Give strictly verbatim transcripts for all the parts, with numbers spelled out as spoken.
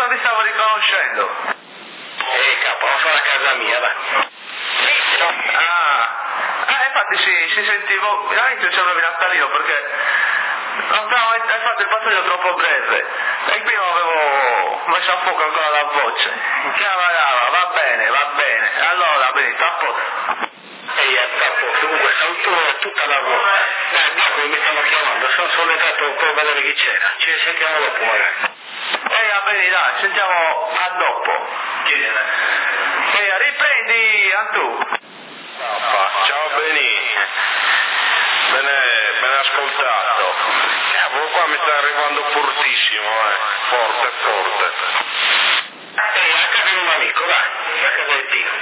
non ti stavo riconoscendo. Eh, capo, non sono a casa mia, dai. Ah, ah infatti sì, si sentivo, all'inizio c'era proprio Nattalino perché non stavo, hai fatto il passaggio troppo breve e prima avevo messo a fuoco ancora la voce. Chiama, chiama, va bene, va bene, allora benissimo, a posto. Ehi, a posto, comunque saluto tutta la voce. Dai, dopo mi stanno chiamando, sono solo entrato un po' a vedere chi c'era. Ci sentiamo dopo magari. Ehi, va bene, dai, sentiamo a dopo. Ehi, riprendi, Antù. Ciao Beni, bene, bene ascoltato. Cavolo, qua mi sta arrivando fortissimo, eh, forte, forte. Ehi, a casa di un amico, dai, a casa di Tino.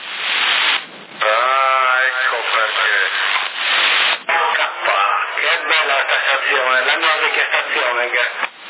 Ah, ecco perché. Cappa, che bella questa stazione, la mia vecchia stazione che...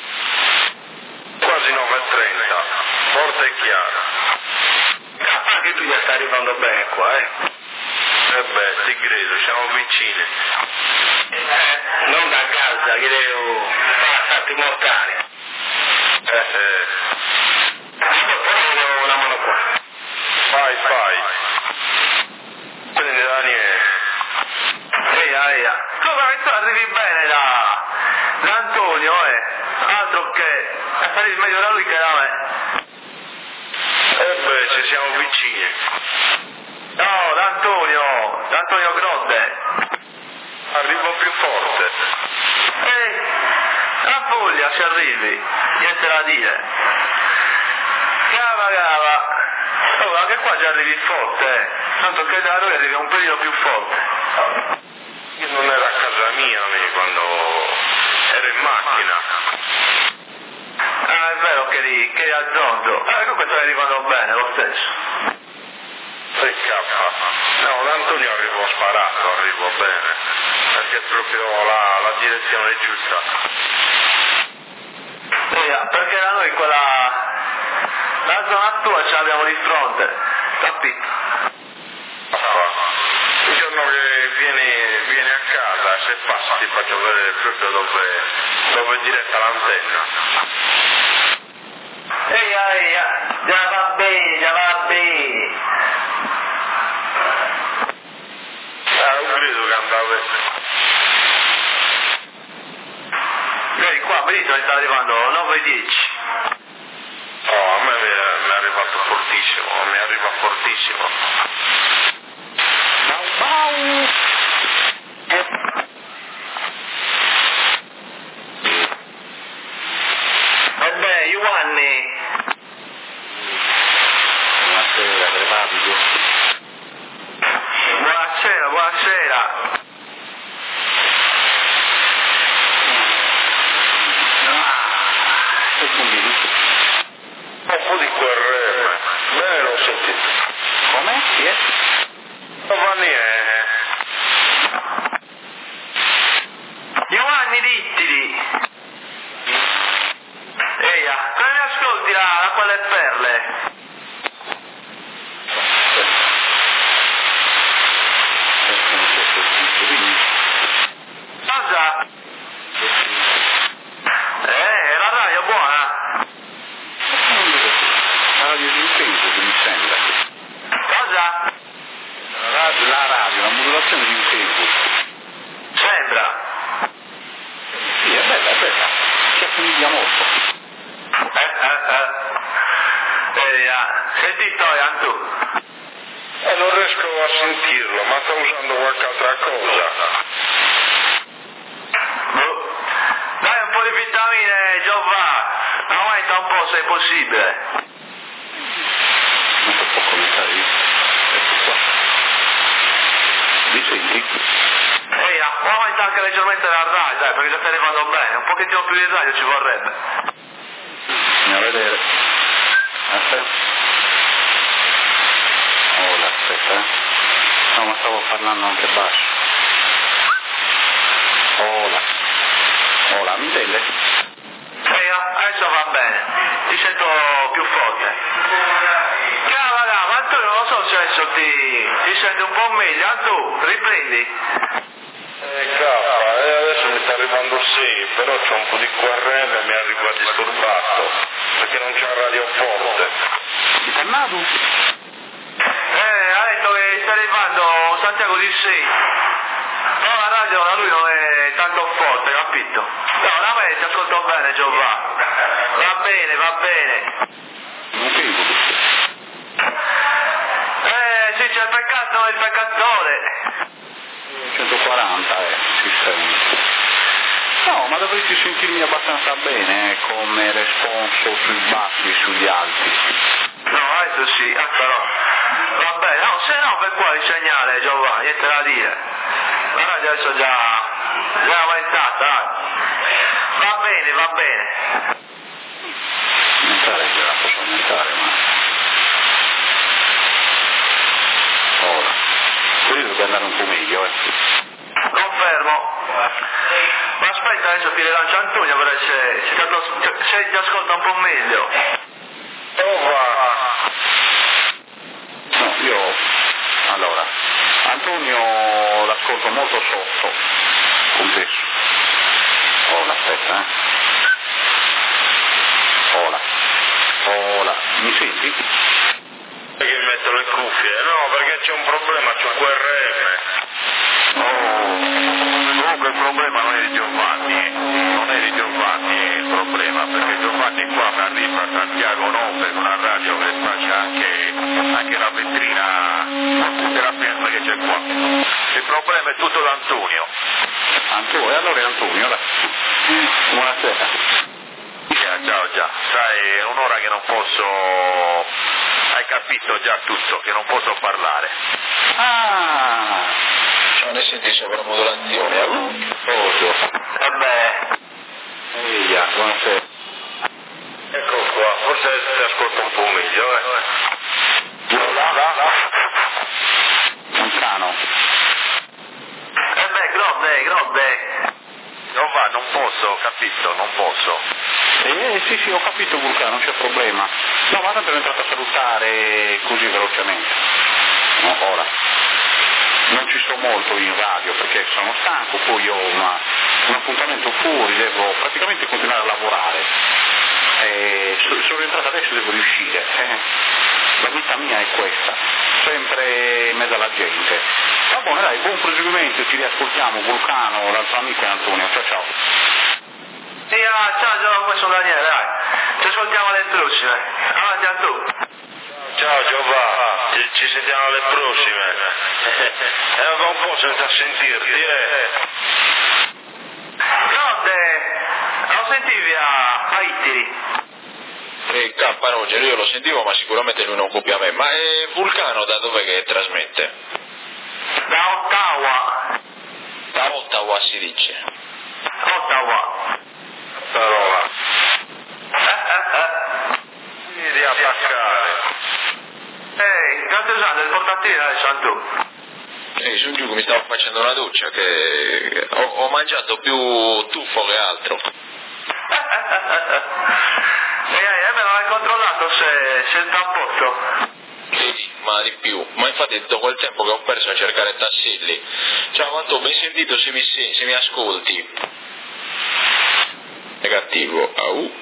Quasi nove e trenta, forte e chiara. Cappa, anche tu già stai arrivando bene qua, eh. Eh beh, ti credo, siamo vicini. Eh, non da casa, che devo fare salti mortali. Eh, eh. Io poi vedo una mano qua. Fai, fai. Prendi Daniele. Ehi, ehi, come tu arrivi bene da, da Antonio, eh? Altro che a salire meglio da lui che da me. Eh beh, se siamo vicini. No, da Antonio, da Antonio Grodde. Arrivo più forte. Ehi, a voglia ci arrivi, niente da dire. Cava, cava. Oh, anche qua ci arrivi forte, eh. Tanto che da noi arrivi un pelino più forte. Io non ero a casa mia me, quando ero in macchina. Ah, è vero che eri, che eri a Zonzo. Ah, comunque stai arrivando bene, lo stesso. sei K. No, da Antonio arrivo sparato, arrivo bene. Perché è proprio la, la direzione giusta. Sì, perché da noi quella... la zona tua ce l'abbiamo di fronte, capito? Il giorno che vieni, vieni a casa, se passa ti faccio vedere proprio dove, dove è diretta l'antenna. Ehi, ehi, già va bene, già va bene. Ah, non credo che andava. Vedi qua, benissimo, sta arrivando nove e dieci. Oh, a me mi è, mi è arrivato fortissimo, mi arriva fortissimo. Bau bau! Vabbè, Giovanni. Buonasera, rapido. Buonasera, buonasera. Un po' di Q R M, bene l'ho sentito. Come? Chi è? Giovanni è... Giovanni Dittili. Ehi, come mi ascolti la, la quelle perle? Cosa? Eh, la radio è buona. La radio di Vincenzo, che mi sembra. Cosa? La radio, la radio, la modulazione di Vincenzo. Sembra. Sì, è bella, è bella. Ci assomiglia molto. Eh, eh, eh. Ehi, ah, senti Toia, Antù. E non riesco a sentirlo, ma sta usando qualche altra cosa. Boh. Dai un po' di vitamine, Giovanni. Aumenta un po' se è possibile. Non si può commentare io. Ecco qua. Mi senti? Ehi, ah, aumenta anche leggermente la radio, dai, perché già stai arrivando bene. Un pochettino più di radio ci vorrebbe. Andiamo a vedere. Aspetta. Oh, aspetta, eh. No, ma stavo parlando anche basso. Oh, là. Oh, là, mi vede? Ehi, ah, adesso va bene. Ti sento più forte. Cava, cava, Antonio, non lo so se adesso ti, ti senti un po' meglio. Antù, riprendi. Eh, K, eh, adesso mi sta arrivando sei, però c'è un po' di Q R M e mi arriva disturbato. perché non c'è radio forte. Di Cannadu? Eh, ha detto che sta arrivando Santiago di sei. No, la radio da lui non è tanto forte, capito? No, da me ti ascolto bene, Giovanni. Va bene, va bene. Non credo. Eh, sì, c'è il peccato, il peccatore. centoquaranta è il sistema. No, ma dovresti sentirmi abbastanza bene, eh, come responso sui bassi e sugli alti. No, adesso sì, ah, però. Va bene, no, se no per quale segnale, Giovanni, niente da dire. La radio adesso già, già aumentata, dai. Va bene, va bene. Aumentare già la posso aumentare, ma... Ora, così dovrebbe andare un po' meglio, eh. Confermo. Ma aspetta, adesso ti rilancio Antonio per se, se, ti, se ti ascolta un po' meglio. Prova. No, io... Allora, Antonio l'ascolto molto sotto, compreso. Ora, aspetta, eh. Ora. Ora. Mi senti? Perché mi metto le cuffie? No, perché c'è un problema, c'è un Q R M. Oh, comunque il problema non è di Giovanni, non è di Giovanni il problema, perché Giovanni qua mi arriva a Santiago nove con una radio che faccia anche, anche la vetrina, tutta la piazza che c'è qua. Il problema è tutto da Antonio. Antonio, e allora è Antonio, dai. Buonasera. Yeah, ciao già, sai, è un'ora che non posso, hai capito già tutto, che non posso parlare. Ah! Non ne senti sovramodulazione, eh? Oso. E beh. Eia, buonasera. Ecco qua, forse ti ascolto un po' meglio, eh. Là, là, là. Lontano. E beh, grande, grande. Non va, non posso, capito, non posso. Eh sì sì, ho capito Vulcano, non c'è problema. No, ma tanto ero entrato a salutare così velocemente. No, ora. Non ci sto molto in radio perché sono stanco, poi ho una, un appuntamento fuori, devo praticamente continuare a lavorare. E sono rientrato adesso e devo riuscire. Eh, la vita mia è questa, sempre in mezzo alla gente. Va bene, dai, buon proseguimento, ci riascoltiamo, Vulcano, l'altro amico è Antonio, ciao ciao. Sì, ah, ciao Giovanni, sono Daniele, dai. Ci ascoltiamo alle prossime. Avanti a tu. Ciao Giovanni, ci, ci sentiamo alle prossime. Era da un po' senza sentirti, eh. Grande, lo sentivi a, a Ittiri? E K Roger, io lo sentivo ma sicuramente lui non copia me. Ma è Vulcano da dov'è che trasmette? Da Ottawa. Da Ottawa si dice. Ottawa. Parola. Devi attaccare. Ehi, state usando il portatile adesso Antu? E sono giù che mi stavo facendo una doccia che ho, ho mangiato più tuffo che altro. Ehi, ehi, me l'hai controllato se, se sta a posto? Sì, ma di più. Ma infatti tutto quel tempo che ho perso a cercare tasselli. Ciao Anto, ben sentito se mi, se mi ascolti. Negativo, au.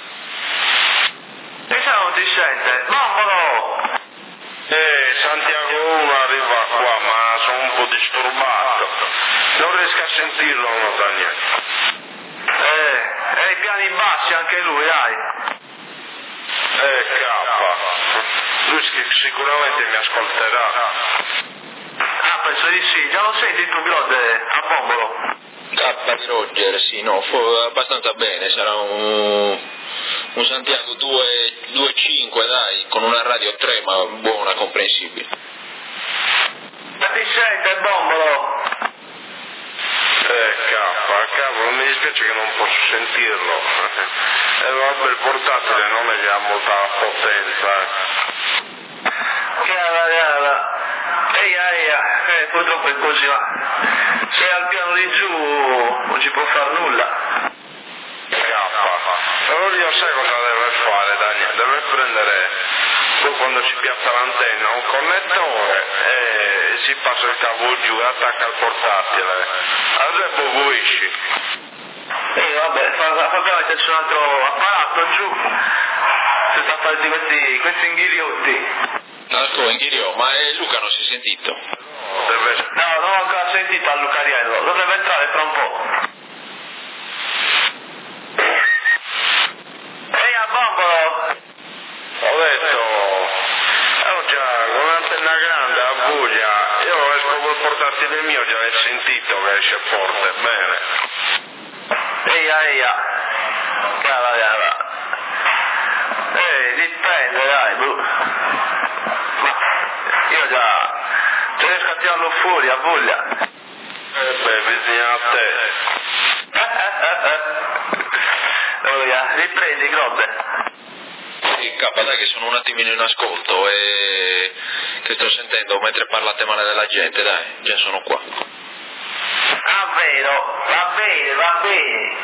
E se non ti sente? Bombolo! Eh, Santiago uno arriva qua, ma sono un po' disturbato. Non riesco a sentirlo, non da niente. Eh, e i piani bassi anche lui, dai. Eh, K. Lui sicuramente mi ascolterà. Ah, penso di sì. Già lo senti tu, Grode, a Bombolo? K di Roger, sì, no, fu abbastanza bene, sarà un, un Santiago due virgola cinque, dai, con una radio tre, ma buona, comprensibile. Ma ti sente, Bombolo? Eh, K, cavolo, mi dispiace che non posso sentirlo. Eh, vabbè, il portatile non è che ha molta potenza. Eh. Chiara, chiara. Eia, eia, eh, purtroppo è così, ma se al piano di giù non ci può far nulla. K, allora io sai cosa deve fare, Daniele? Deve prendere, poi quando si piazza l'antenna, un connettore e si passa il cavo giù e attacca il portatile. Allora poi esci. E vabbè, fa, fa, fa metterci un altro apparato fatto giù, senza farti questi, questi inghiriotti. Ascolta, Inghiriò, ma eh, Luca non si è sentito? Deve... No, non ho ancora sentito a Lucariello, dovrebbe entrare fra un po'. Ehi, a Bombolo! Ho detto, oh già, con un'antenna grande a Puglia, io esco per portarti del mio, già l'hai sentito che esce forte, bene. Eia, eia. Cava, cava. Ehi, dipende, dai, bu. Io già, se riesco a tirarlo fuori, a voglia. Eh beh, bisogna a te. Oh, yeah. Riprendi, Grotte. Sì, capa, dai che sono un attimino in ascolto e che sto sentendo mentre parlate male della gente, dai, già sono qua. Ah, vero, va bene, va bene.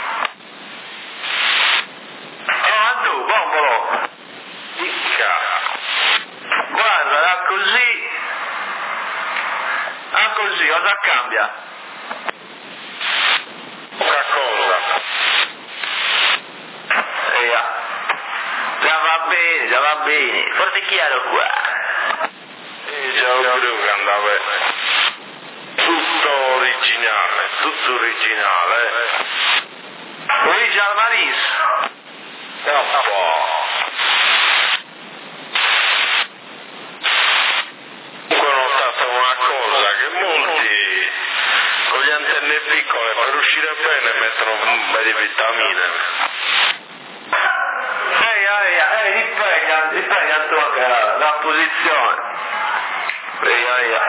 Oh, tu, Bombolo. Icca. Guarda, da così... Ah, così, cosa cambia? Poca cosa. Eia. Già va bene, già va bene. Forse chiaro qua. E già ho creduto che andava tutto originale, tutto originale. Original Maris. Un po'. Comunque ho notato una cosa, che molti con le antenne piccole per uscire bene mettono un bel di vitamine. Eia, eia, ehi, ripegna, ripegna tu anche la, la posizione. Eia, eia.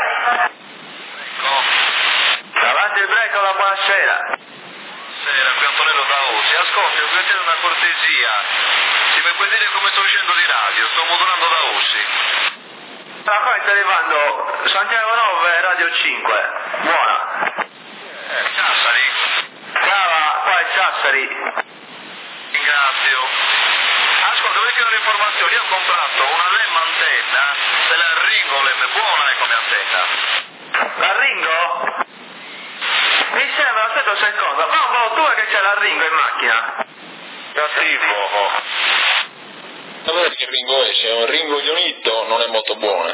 Davanti il break, la buonasera. Buonasera, qui Antonello da Osi. Ascolti, voglio chiedere una cortesia. Se mi puoi dire come sto uscendo di radio? Sto modulando da Ossi. Ma poi sta arrivando Santiago nove, Radio cinque. Buona. Eh, Sassari? Cava, qua è Sassari. Ringrazio. Ascolta, voglio chiedere informazioni. Io ho comprato una L E M antenna della Ringo L E M, buona è come antenna. La Ringo? Mi sembra, aspetta un secondo. Mamma, tu è che c'è la Ringo in macchina? Cattivo. Ma vedete che Ringo è? Se è un Ringo Ionito non è molto buona.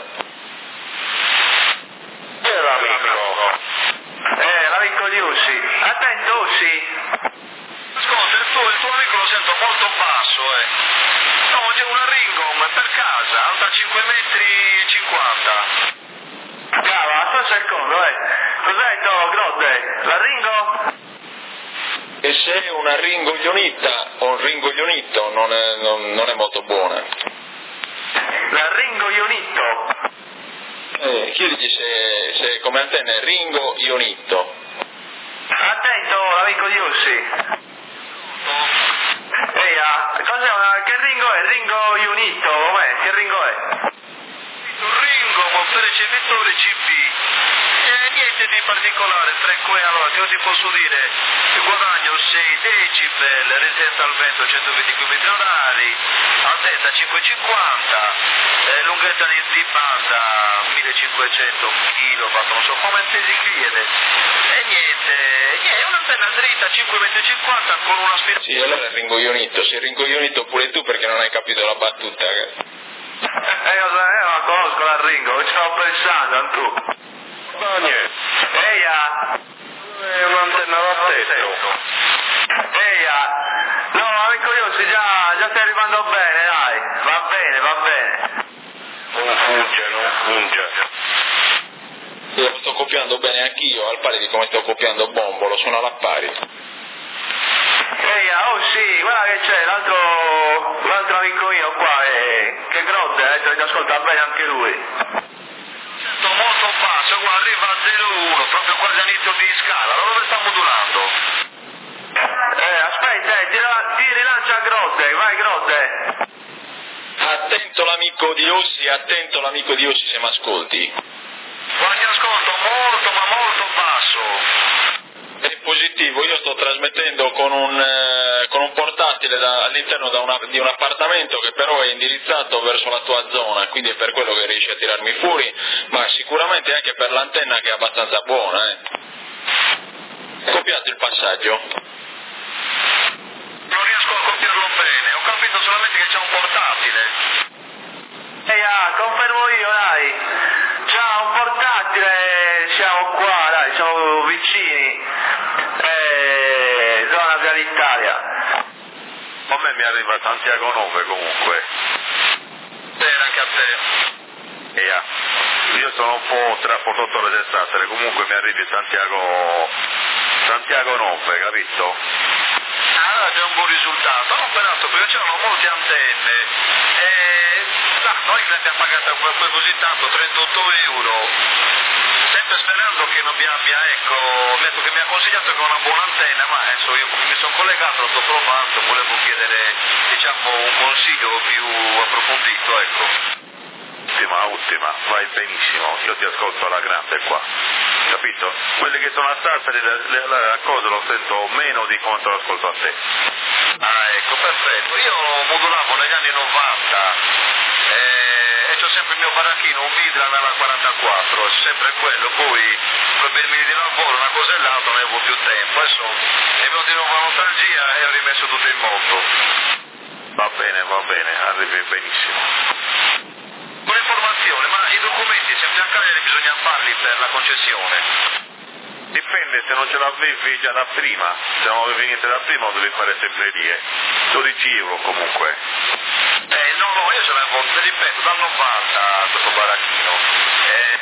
Chi è l'amico? Eh, l'amico di Ussi. Attento, Ussi. Ascolta, il tuo, il tuo amico lo sento molto basso, eh. No, c'è una Ringo per casa, alta cinque metri e cinquanta. Cava, aspetta un secondo, eh. Cos'hai detto, Grodde? La Ringo? E se è una Ringo Ionita o un Ringo Ionito non è, non, non è molto buona. La Ringo Ionito? Eh, chiediti se, se come antenna è Ringo Ionito. Attento, l'amico di Ussi. Eia, cos'è una... che Ringo è? Ringo Ionito? Com'è? Che Ringo è? Ringo, motore ricevitore C B. Eh, niente di particolare, frequente, allora che io ti posso dire, guadagno sei decibel, resistenza al vento centoventi chilometri orari, altezza cinque virgola cinquanta, eh, lunghezza di, di banda millecinquecento chilowatt, non so come si chiede, e niente, niente, è un'antenna dritta cinque virgola cinquanta con una spina. Sì, allora è Ringo Ionito, sei Ringo Ionito pure tu perché non hai capito la battuta. Eh, io la conosco la Ringo, ci stavo pensando, tu. No, niente. Eia! È un'antenna da tetto. Eia! No, amico io, sì, già, già stai arrivando bene, dai. Va bene, va bene. Non funge, non funge. Io sto copiando bene anch'io, al pari di come sto copiando Bombolo, sono alla pari. Eia, oh sì, guarda che c'è, l'altro, l'altro amico mio qua, eh, che Grodde, ha detto che ascolta bene anche lui. Sento molto basso, guarda, arriva a zero virgola uno, proprio quasi all'inizio di scala, da dove sta modulando? Eh, aspetta, eh, ti, ti rilancia Grodde, vai Grodde. Attento l'amico di Ossi, attento l'amico di Ossi se mi ascolti. Guardi, ascolto molto ma molto basso. È positivo, io sto trasmettendo con un, eh, con un portatile da, all'interno da una, di un appartamento che però è indirizzato verso la tua zona, quindi è per quello che riesci a tirarmi fuori, ma sicuramente anche per l'antenna che è abbastanza buona. Eh. Copiate il passaggio. Non riesco a copiarlo bene, ho capito sono vicini, eh, zona Via d'Italia. A me mi arriva Santiago nove comunque. Bene, anche a te. E ah, io sono un po' trasportatore del Sassari, comunque mi arrivi Santiago, Santiago nove, capito? Ah, già un buon risultato, no, peraltro perché c'erano molte antenne e sa, noi le abbiamo pagate poi così tanto, trentotto euro, sempre sperando che non mi abbia, ecco, mi ha detto che mi ha consigliato che una buona antenna, ma adesso io mi sono collegato, lo sto provando, volevo chiedere, diciamo, un consiglio più approfondito, ecco. Ultima, ultima, vai benissimo, io ti ascolto alla grande qua, capito? Quelli che sono a Sassari, la cosa lo sento meno di quanto lo ascolto a te. Ah, ecco, perfetto. Io modulavo negli anni novanta eh, e c'ho sempre il mio baracchino, un Midland alla quarantaquattro, sempre quello, poi problemi di lavoro, una cosa e l'altra, non avevo più tempo, adesso è venuto di nuovo la nostalgia e ho rimesso tutto in moto. Va bene, va bene, arrivi benissimo. Un'informazione, ma i documenti sempre a Cagliari bisogna farli per la concessione? Dipende, se non ce l'avevi già da prima, se non avevi niente da prima lo devi fare sempre lì, eh. dodici euro comunque. Eh no, no, io ce l'avevo, te ripeto, dal novanta questo baracchino. Eh,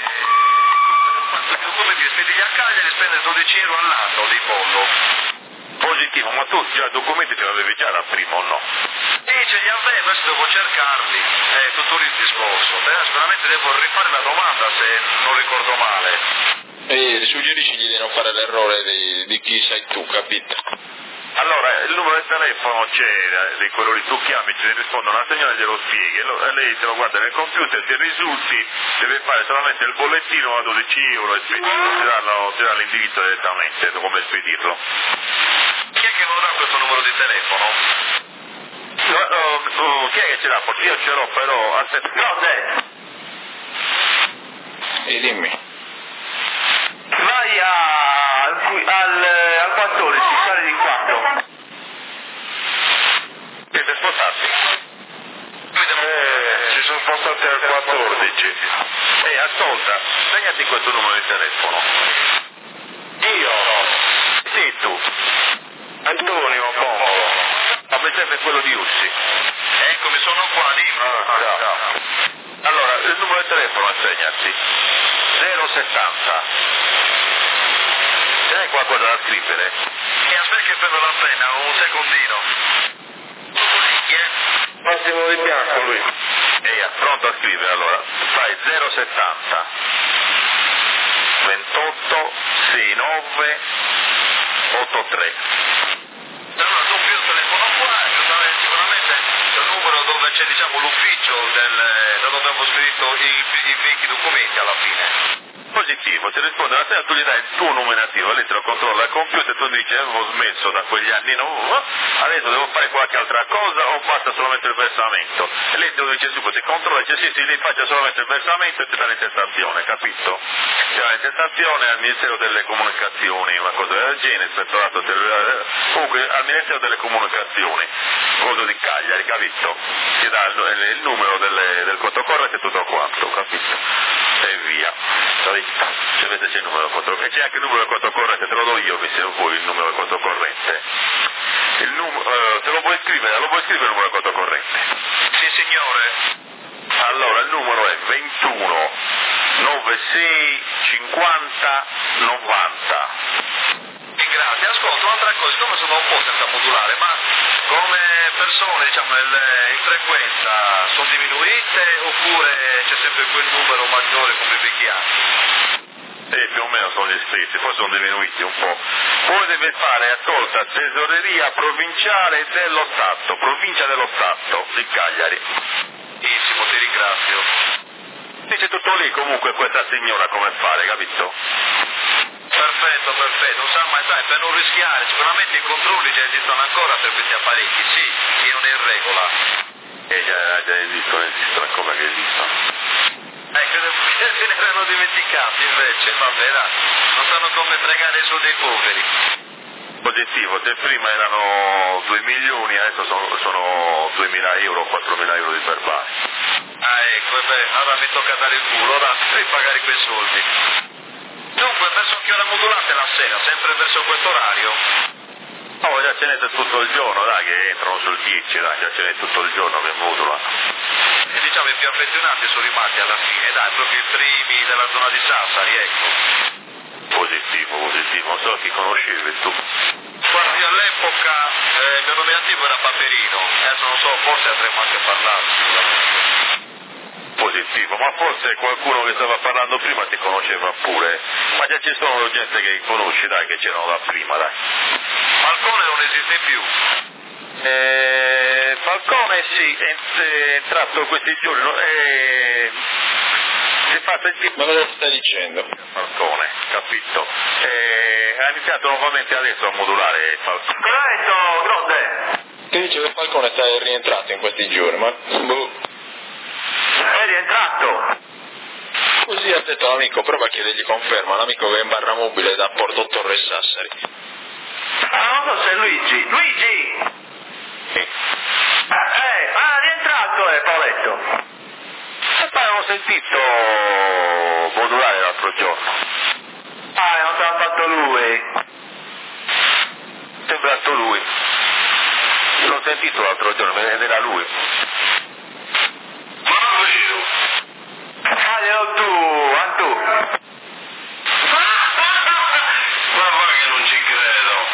i documenti spediti a Cagliari spende dodici euro all'anno di bollo. Positivo, ma tu già i documenti ce l'avevi già da prima o no? E ce li avevo, adesso devo cercarli, è tutto lì il discorso. Beh, sicuramente devo rifare la domanda se non ricordo male. E suggeriscigli di non fare l'errore di, di chi sei tu, capito? Allora, il numero del telefono c'è, di quello lì tu chiami, ti risponde una signora e glielo spieghi, e lei te lo guarda nel computer, ti risulti, deve fare solamente il bollettino a dodici euro e spedirlo, ti danno, ti danno l'indirizzo direttamente come spedirlo. Chi è che non dà questo numero di telefono? No, no, no, chi è che ce l'ha? Perché io ce l'ho, però aspetta. No, te. E dimmi. Vai a, al, al quattordici, sali di quattro. Siete spostati? Eh, ci sono spostati al quattordici. Ehi, ascolta, segnati questo numero di telefono. Io? Sì, tu. Antonio, Bombolo. Ma mi serve quello di Ussi. Eccomi, sono qua, dimmi. Ah, ciao, ciao. Allora, il numero di telefono segnati. zero settanta. Ce n'hai qualcosa da scrivere? E aspetta che prendo la penna, un secondino. Chi è? Massimo Di Bianco lui. Ehi, pronto a scrivere allora. Fai zero settanta ventotto sessantanove ottantatré. Allora dopo io telefono qua, sicuramente c'è il numero dove c'è diciamo l'ufficio del, da dove abbiamo spedito i, i vecchi documenti alla fine. Positivo, ti risponde la sera, tu gli dai il tuo nominativo, lei te lo controlla al computer, tu dici avevo smesso da quegli anni, no, adesso devo fare qualche altra cosa o basta solamente il versamento? E lei te lo dice subito, ti controlla, dice sì, sì, lei faccia solamente il versamento e ti dà l'intestazione, capito? Ti dà l'intestazione al Ministero delle Comunicazioni, una cosa del genere, ispettorato del... comunque al Ministero delle Comunicazioni, cosa di Cagliari, capito? Ti dà il, il numero delle, del conto corrente e tutto quanto, capito? E via. Cioè, vedete c'è il numero del conto corrente, e c'è anche il numero del conto corrente, te lo do io se vuoi il numero del conto corrente. Il numero, eh, te lo puoi scrivere, lo puoi scrivere il numero del conto corrente? Sì signore. Allora il numero è ventuno novantasei cinquanta novanta. E grazie, ascolta un'altra cosa, siccome sono un po' senza modulare, ma come persone diciamo nel, in frequenza sono diminuite oppure c'è sempre quel numero maggiore come i vecchi anni? Eh, più o meno sono gli stessi, poi sono diminuiti un po'. Poi deve fare, ascolta, tesoreria provinciale dello Stato, provincia dello Stato di Cagliari. Benissimo, ti ringrazio. Dice tutto lì comunque questa signora come fare, capito? Perfetto, perfetto, non sa mai, sai, per non rischiare, sicuramente i controlli già esistono ancora per questi apparecchi, sì, che non è in regola. Eh già, già esistono, esistono, come che esistono? Eh, credo che se ne erano dimenticati invece, vabbè, dai, non sanno come fregare i soldi ai poveri. Positivo, se prima erano due milioni, adesso sono, sono duemila euro, quattromila euro di verbali. Ah ecco, beh, allora mi tocca dare il culo, ora devi pagare quei soldi. Dunque, verso che ora modulate la sera? Sempre verso questo orario? No, già ce n'è tutto il giorno, dai, che entrano sul dieci, dai, già ce n'è tutto il giorno che modula. E diciamo i più affezionati sono rimasti alla fine, dai, proprio i primi della zona di Sassari, ecco. Positivo, positivo, non so chi conoscevi tu. Guardi, all'epoca eh, il mio nome attivo era Paperino, adesso non so, forse avremmo anche parlato sicuramente. Positivo, ma forse qualcuno che stava parlando prima ti conosceva pure, ma già ci sono gente che conosci, dai, che c'erano da prima, dai. Falcone non esiste più. Eh, Falcone sì, è, è entrato questi giorni, no? eh, si fa sentire... Ma cosa stai dicendo? Falcone, capito? Eh, ha iniziato nuovamente adesso a modulare Falcone. Corretto, Gronde. Ti dice che Falcone sta rientrato in questi giorni, ma boh. È rientrato. Così ha detto l'amico, prova a chiedergli conferma, l'amico che è in barra mobile da Porto Torre Sassari. Ah, non so se è Luigi. Luigi! Sì. Eh, ma è rientrato, eh, Paoletto. E poi avevo sentito modulare l'altro giorno. Ah, non te l'ha fatto lui. È sembrato lui. L'ho sentito l'altro giorno, ed era lui. Ma davvero? Ah, glielo tu, Antù. Ma guarda che non ci credo.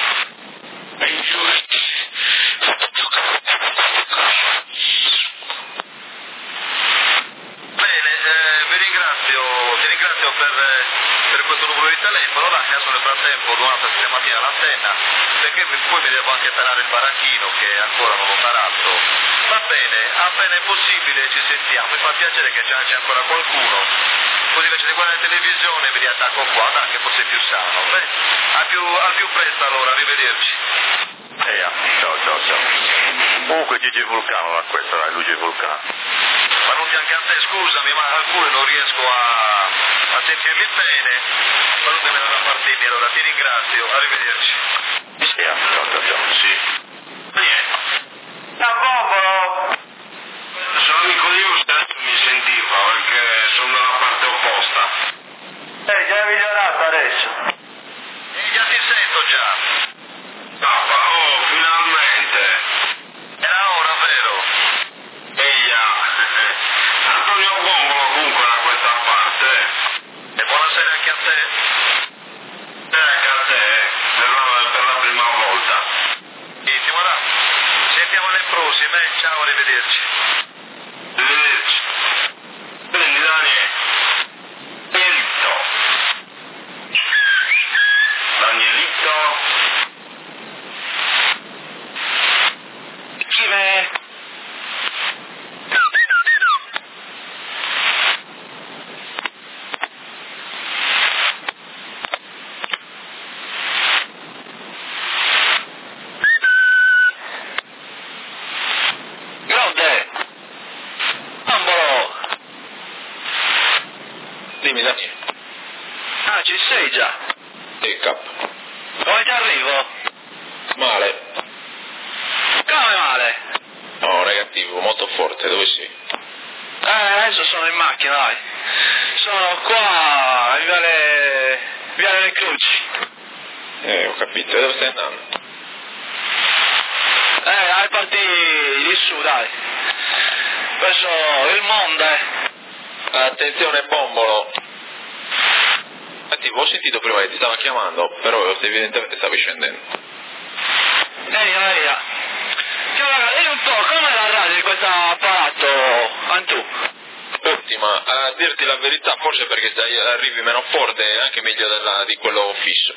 Bene, eh, vi ringrazio, ti ringrazio per, eh, per questo numero di telefono, dai, adesso nel frattempo durante la stamattina l'antenna, perché poi mi devo anche tarare il baracchino che ancora non ho tarato. Va bene, appena è possibile ci sentiamo, mi fa piacere che c'è ancora qualcuno, così invece di guardare la televisione vi riattacco qua, dai, che forse è più sano. Beh, al più, al più presto allora, arrivederci. Eh, ah, ciao, ciao, ciao. Comunque Gigi Vulcano da questo, dai, Luigi Vulcano. Ma non anche a te, scusami, ma alcune non riesco a, a sentirli bene. Salutamene da parte mia, allora ti ringrazio, arrivederci. Sì, ah, ciao, ciao, ciao. Sì. Niente. Da Bombolo. Sono amico di Usta, mi sentiva perché sono dalla parte opposta. Eh, già è migliorato adesso. E già ti sento già. No, oh, finalmente. Era ora, vero? Eia. Antonio Bombolo comunque da questa parte. E buonasera anche a te. E anche a te, per, per la prima volta. Intimo, dai. Sentiamo alle prossime, ciao, arrivederci. Arrivederci. Prendi Daniele. Danielito. Danielito. Chi me? Gronde. Bombolo. Dimmi Daniele. Ah, ci sei già. Sì, cap. Dove ti arrivo? Male. Come male? No, negativo, molto forte, dove sei? Eh, adesso sono in macchina, dai. Sono qua, a Viale... Viale le Croci. Eh, ho capito, e dove stai andando? Eh, ai parti di su, dai. Verso il Monte. Attenzione Bombolo. Infatti, ho sentito prima che ti stava chiamando, però evidentemente stavi scendendo. Ehi, ehi. Allora, dimmi un po', com'è la radio di questo apparato, Antù? Ottima, a dirti la verità, forse perché stai, arrivi meno forte è anche meglio della, di quello fisso.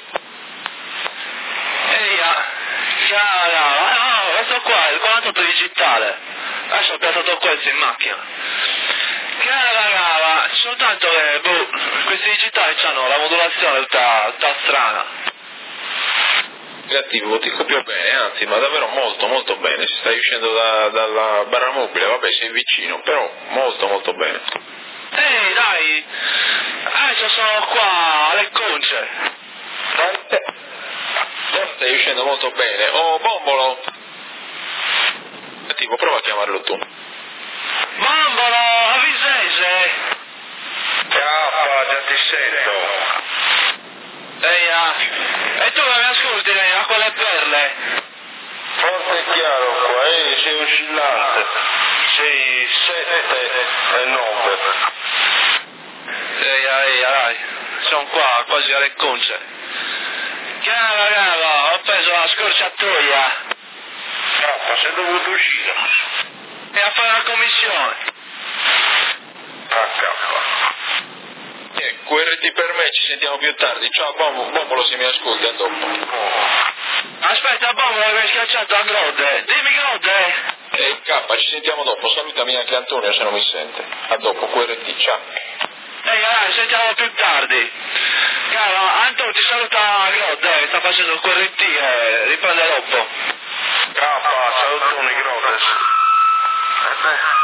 Ehi, chiara, no, no, questo qua è il quarantotto digitale. Adesso ho piazzato questo in macchina. Chiara, ragava, soltanto che, boh, questi digitali hanno la modulazione tutta, tutta strana. Negativo, ti copio bene, anzi, ma davvero molto molto bene, si stai uscendo da, dalla barra mobile, vabbè sei vicino, però molto molto bene. Ehi, dai, adesso sono qua alle Conce. Stai uscendo molto bene. Oh, Bombolo! Negativo, prova a chiamarlo tu. Bombolo, avvisese! Ciao, già ti sento. Ehi, ah. E tu che mi ascolti, a quelle perle? Forte e chiaro qua, eh, sei oscillante. Sei sette e nove. Ehi, ehi, dai. Sono qua, quasi alle conce. Cava, cava, ho preso la scorciatoia. Cazzo, sei dovuto uscire. E a fare la commissione. Ah, cazzo. Eh, Q R T per me, ci sentiamo più tardi. Ciao Bombo, Bombolo se mi ascolti, a dopo. Aspetta, Bombolo, che hai schiacciato a Grode. Dimmi Grode. Ehi K, ci sentiamo dopo. Salutami anche Antonio se non mi sente. A dopo, Q R T, ciao. Ehi, dai, sentiamo più tardi. Cava, Anto ti saluta Grode, sta facendo il Q R T e riprende dopo. Capa, salutoni, Grodes. Eh beh.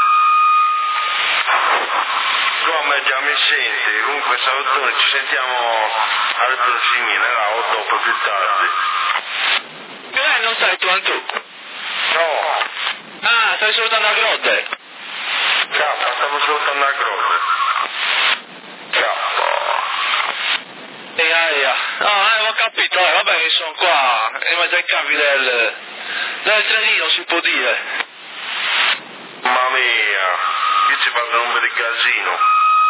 Come già mi senti, comunque salutoni, ci sentiamo alle prossime, là, o dopo, più tardi. E lei non stai tu, Anto? No, Ah, stai salutando a Grode. capa, stavo salutando a Grode. Capa. Ehi, ehi, no, eh, ho capito, eh, vabbè che sono qua, in mezzo ai cavi del, del trenino, si può dire. Mamma mia, qui ci fanno un bel casino.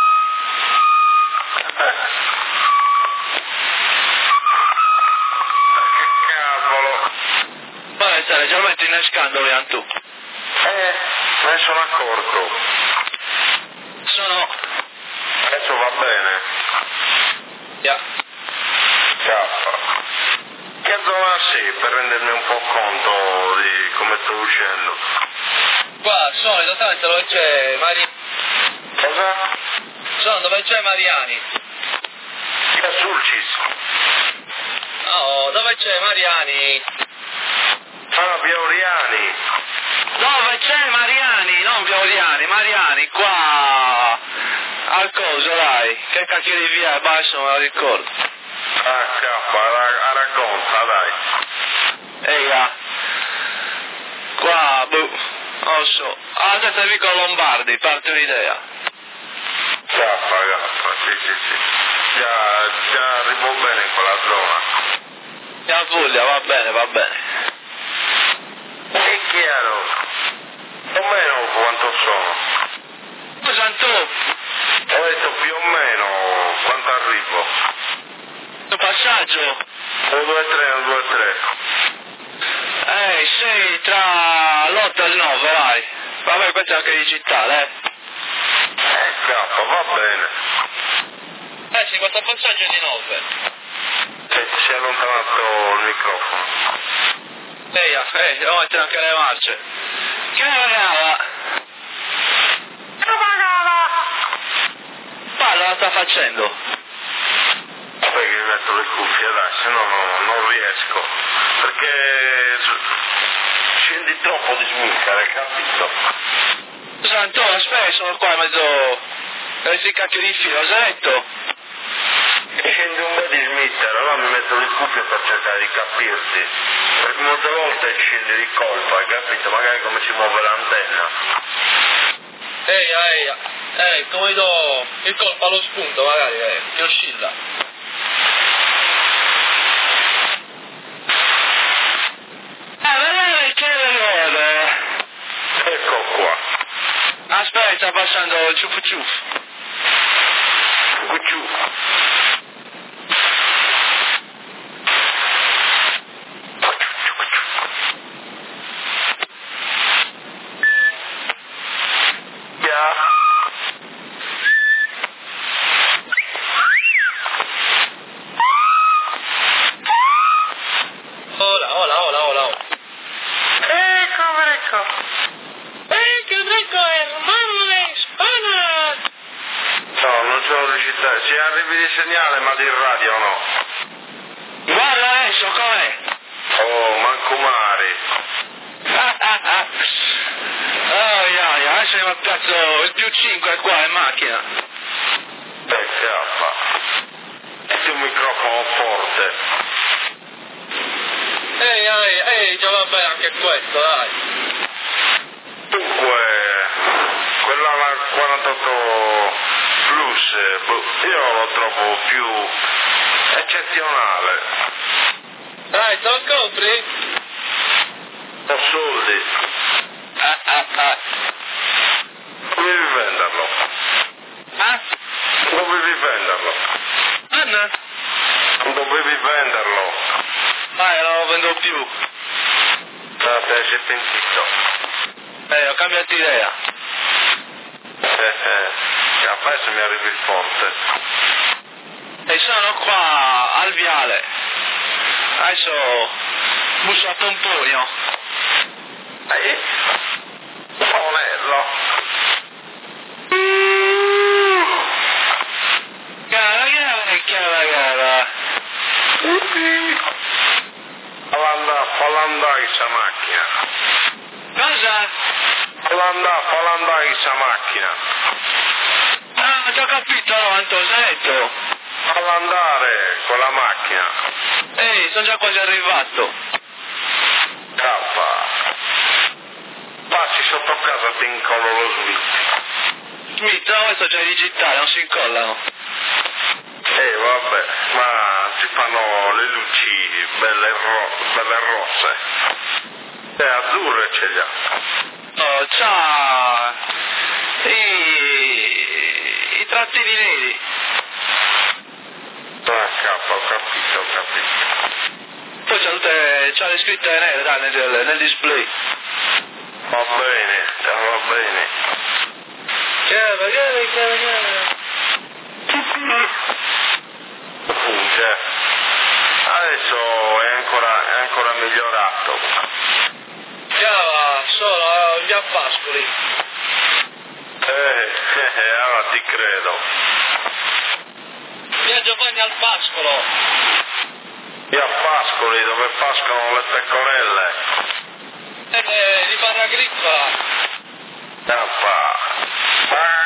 Che cavolo. Vabbè, stai leggermente innescandoli, Anto. Eh, me ne sono accorto. Sono... Adesso va bene. Yeah. Capa. Che zona sei per rendermi un po' conto di come sto uscendo? Qua sono esattamente dove c'è Mari... Cosa? Sono dove c'è Mariani. Via Sulcis. No, dove c'è Mariani? Ah, via Oriani. Dove c'è Mariani? Non Violiani, Mariani, qua... Al coso, dai. Che cacchio di via è basso, me lo ricordo. Ah, capa, a Ragonza, dai. Ehi, ah. Qua, boh, non lo so. Ah, aspetta, vicolo Lombardi, parte un'idea. Capa, capa, sì, sì, sì. Già, già arrivo bene in quella zona. Mia voglia, va bene, va bene. È chiaro. Più o meno quanto sono. Cosa tu? Ho detto più o meno quanto arrivo. Un passaggio? uno, due, tre, uno, due, tre. Eh, sei tra l'otto e il nove, vai. Vabbè, questo è anche digitale, eh. Eh, capa, va bene. Eh sì, questo passaggio è di nove. Se ti sei allontanato il microfono. Ehi, ah, eh, devo mettere anche le marce. Che cava? Parla, la sta facendo? Aspetta che mi metto le cuffie, dai, se no non, non riesco. Perché scendi troppo di smiccare, capito? Santo, aspetta, sono qua in mezzo... Questi cacchio di filo, cosa hai detto? Scendi un po' di smittare, allora mi metto le cuffie per cercare di capirti. Perché molte volte scendi di colpa, hai capito? Magari come si muove l'antenna. Ehi, ehi, ehi, come do il colpo allo spunto, magari, eh, ti oscilla. Eh, vedete che vedete? Ecco qua. Aspetta, sta passando il ciuff ciuff. Cucciù. Hola, hola, hola, hola. Ecco, ecco. Eh, che ricco è, mamma spana! No, non sono riuscito. Se arrivi di segnale, ma di radio no. Guarda adesso com'è! Oh, manco mari. Ai ai, adesso mi piazzo il più cinque qua in macchina. Eh, capa. Metti un microfono forte. Ehi, ehi, ehi, già va bene anche questo, dai. Dunque, quella la quarantotto Plus, boh, io lo trovo più eccezionale. Dai, te lo compri? Ho soldi. Ah, ah, ah. Dovevi venderlo. Ah? Dovevi venderlo. Anna? Dovevi venderlo. Dai, non lo vendo più. Ah, te sei pentito. Eh, ho cambiato idea. Eh, eh. Adesso mi arrivi il ponte. E sono qua al viale. Adesso busso a Pomponio. Ehi, Ponello. Cara, cara, cara, cara. Falla andare, falla andare questa macchina. Cosa? Falla andare, falla andare questa macchina. Ah, ti ho capito, Antosetto. Falla andare con la macchina. Ehi, sono già quasi arrivato. Cappa. Passi sotto casa, ti incollo lo switch. Smith, no, questo già è digitale, non si incollano. Eh, vabbè, ma si fanno le luci belle, ro- belle rosse. E azzurre ce li ha. Oh, c'ha i, i trattini neri. Ah, cappa, ho capito, ho capito. Poi c'ha tutte, c'ha le scritte nere, dai, nel, nel display. Va bene, va bene. Chiara, chiara, chiara, chiara. Funge. Adesso è ancora, è ancora migliorato. Chiara, sono in via Pascoli. Eh, eh, allora ti credo. Via Giovanni al Pascolo. Via Pascoli, dove pascono le pecorelle. Eh, di Barra Agricola. Cappa. Ah.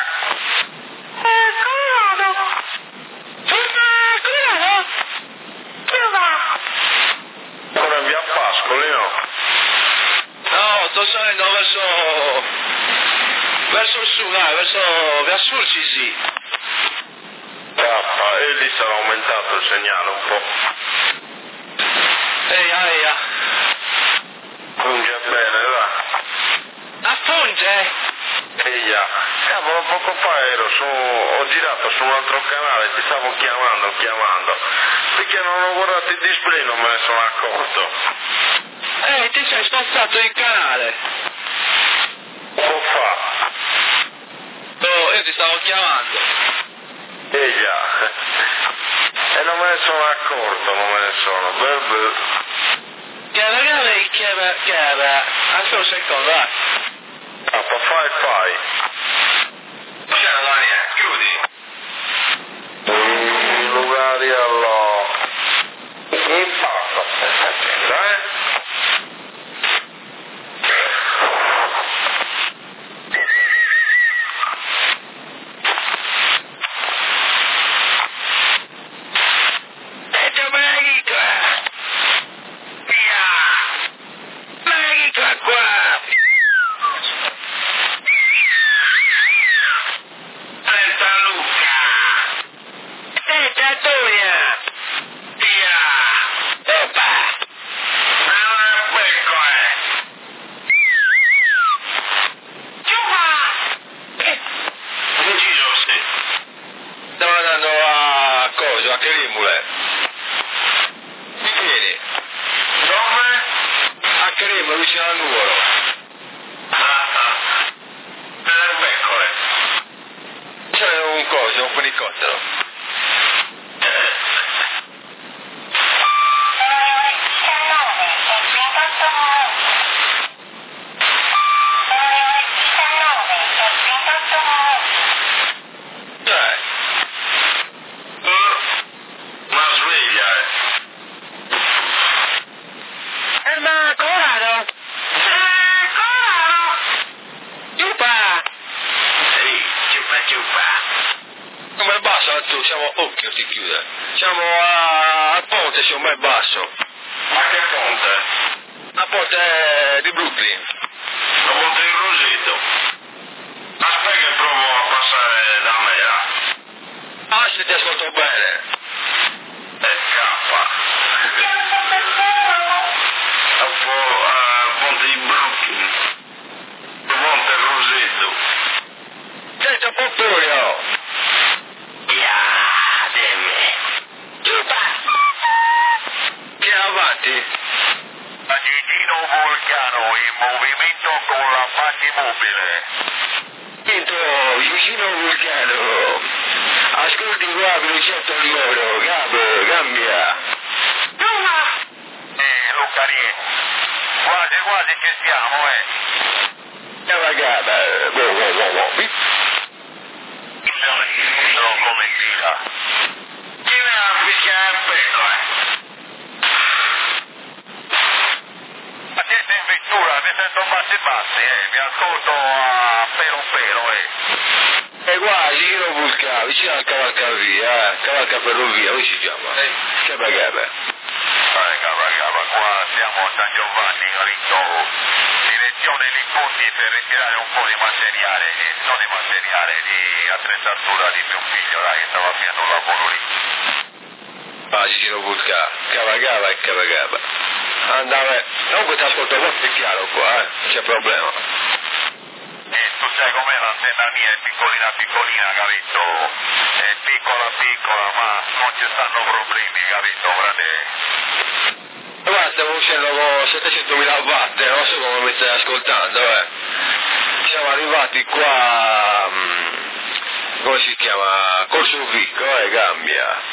Ora in via Pascoli, no? No, sto salendo verso... verso il su, dai, verso via Sulcisi. Cappa, e lì sarà aumentato il segnale un po'. Ehi, aia. Funge bene, va. A Funge? Eia, cavolo, poco fa ero su, ho girato su un altro canale, ti stavo chiamando, chiamando, perché non ho guardato il display, non me ne sono accorto. Ehi, ti sei spostato il canale. Un po' fa. Oh, io ti stavo chiamando. Eia, e non me ne sono accorto, non me ne sono, beh, beh. Chiara, chiara, chiara, chiara. Aspetta un secondo, dai. Cappa, fai, fai. C'è l'aria, chiudi. I luoghi allo... Che passa? Eh? Siamo, oh che ti chiude, siamo a, al ponte, siamo mai basso. Ma che ponte? A ponte di Brooklyn. A ponte di Roseto. Aspetta che provo a passare da me, là. Ah, se ti ascolto bene. Eh, batimobile. Sento, vicino Vulcano, ascolti qua, vi ricetto il loro, capo, cambia. Eh, Luca Rie, quasi quasi ci siamo, eh. Cava cava, boh, boh, boh, boh. Non come tira. Chi me la picchia il pelo, eh? Ma siete in vettura, mi sento bassi bassi, eh, vi ascolto a pelo pelo, eh. E qua, vicino Vulcano, vicino al cavalcavia, eh, cavalca ferrovia, come si chiama? Eh. Cava cava. Eh, cava cava, qua siamo a San Giovanni, capito? Direzione Lipondi per ritirare un po' di materiale, di, non di materiale, di attrezzatura di mio figlio, dai, che stava facendo un lavoro lì. Ah, vicino Vulcano, cava cava e cava cava. Andava, comunque ti ascolto molto chiaro qua, eh, non c'è problema. E tu sai com'è l'antenna mia, è piccolina piccolina, capito? È piccola piccola, ma non ci stanno problemi, capito, frate? Guarda, stiamo uscendo con settecentomila watt, eh, non so come mi stai ascoltando, eh. Siamo arrivati qua, mh, come si chiama? Corso Vicco, eh, cambia.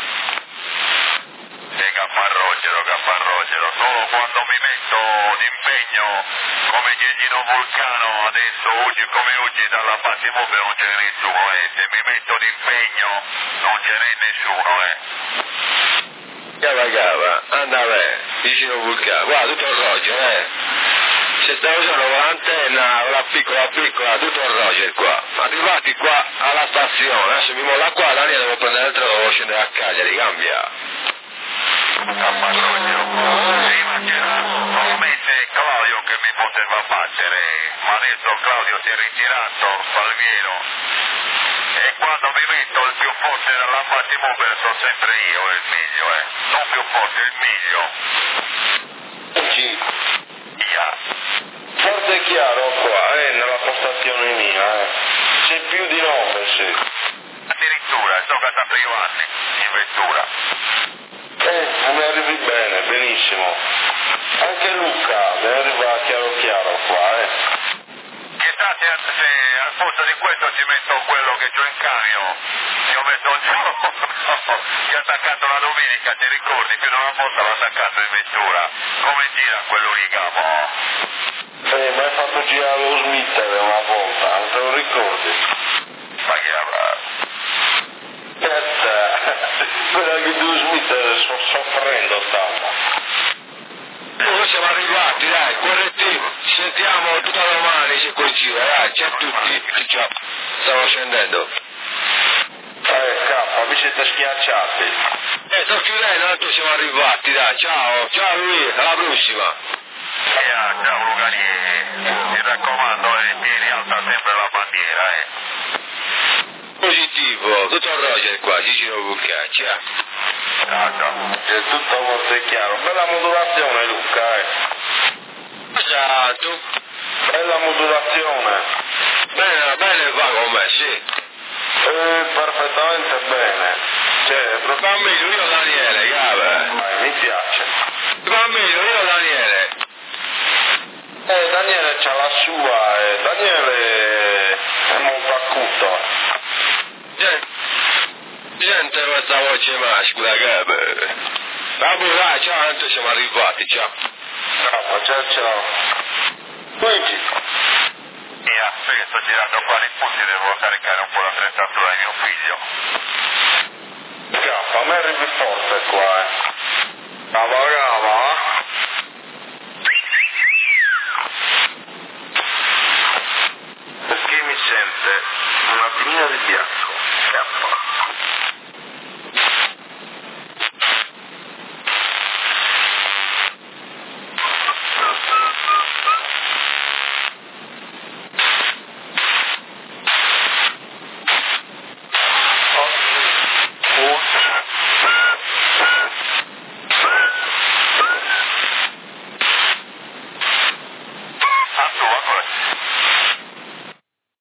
E Capparrogero, Capparrogero, solo quando mi metto d'impegno come Gigino Vulcano, adesso oggi come oggi dalla batimobile non ce n'è nessuno, eh. Se mi metto d'impegno non ce n'è nessuno, eh. Cava cava, andava, vicino Vulcano, guarda tutto il Roger, eh. Se stiamo usando con l'antenna, quella piccola piccola, tutto il Roger qua. Arrivati qua alla stazione, adesso mi molla qua, Daniele devo prendere il treno, devo scendere a Cagliari, cambia. Capparrogero, sì, ma c'era solamente Claudio che mi poteva battere, ma adesso Claudio si è ritirato, Salviero, e quando mi metto il più forte dalla batimobile sono sempre io il meglio, eh, non più forte, il meglio. Sì. Via. Forte e chiaro qua, eh, nella postazione mia, eh. C'è più di nove, sì. Addirittura, sto casato io anni in vettura. Eh, mi arrivi bene, benissimo. Anche Luca, mi arriva chiaro chiaro qua, eh. Chissà se, se al posto di questo ci metto quello che c'ho in cambio, ci ho messo un giorno, che ho attaccato la domenica, ti ricordi? Più di una volta l'ho attaccato in vettura. Come gira quello lì, capo? Eh, mi hai fatto girare lo Smitter una volta, non te lo ricordi? Ma che avrà? Quella che tu Smitter sto soffrendo stava. Ora siamo arrivati, dai, correttivo. Ci sentiamo tutta domani se coincide, dai, ciao a tutti. Ciao. Stavo scendendo. Eh, K, vi siete schiacciati. Eh, sto chiudendo, tanto siamo arrivati, dai, ciao. Ciao Luigi, alla prossima. Eh, ciao Lucarie, mi raccomando, eh, tieni alta sempre la bandiera, eh. Positivo, tutto a Roger qua, vicino Vulcano, ciao. Ciao, ciao. È tutto molto chiaro, bella modulazione Luca, eh. Esatto. Bella modulazione. Bene, bene va con me, sì. Eh, perfettamente bene. Cioè, proprio... Va meglio io Daniele, cava. Mi piace. Va meglio io Daniele. Eh, Daniele c'ha la sua, eh. Daniele è molto acuto. Gente, gente questa voce maschera, cava. Vabbè, dai, ciao, tanto siamo arrivati, ciao. Ciao, ciao, ciao. Luigi. Mia, perché sto girando qua nei punti, devo caricare un po' l'attrezzatura di mio figlio.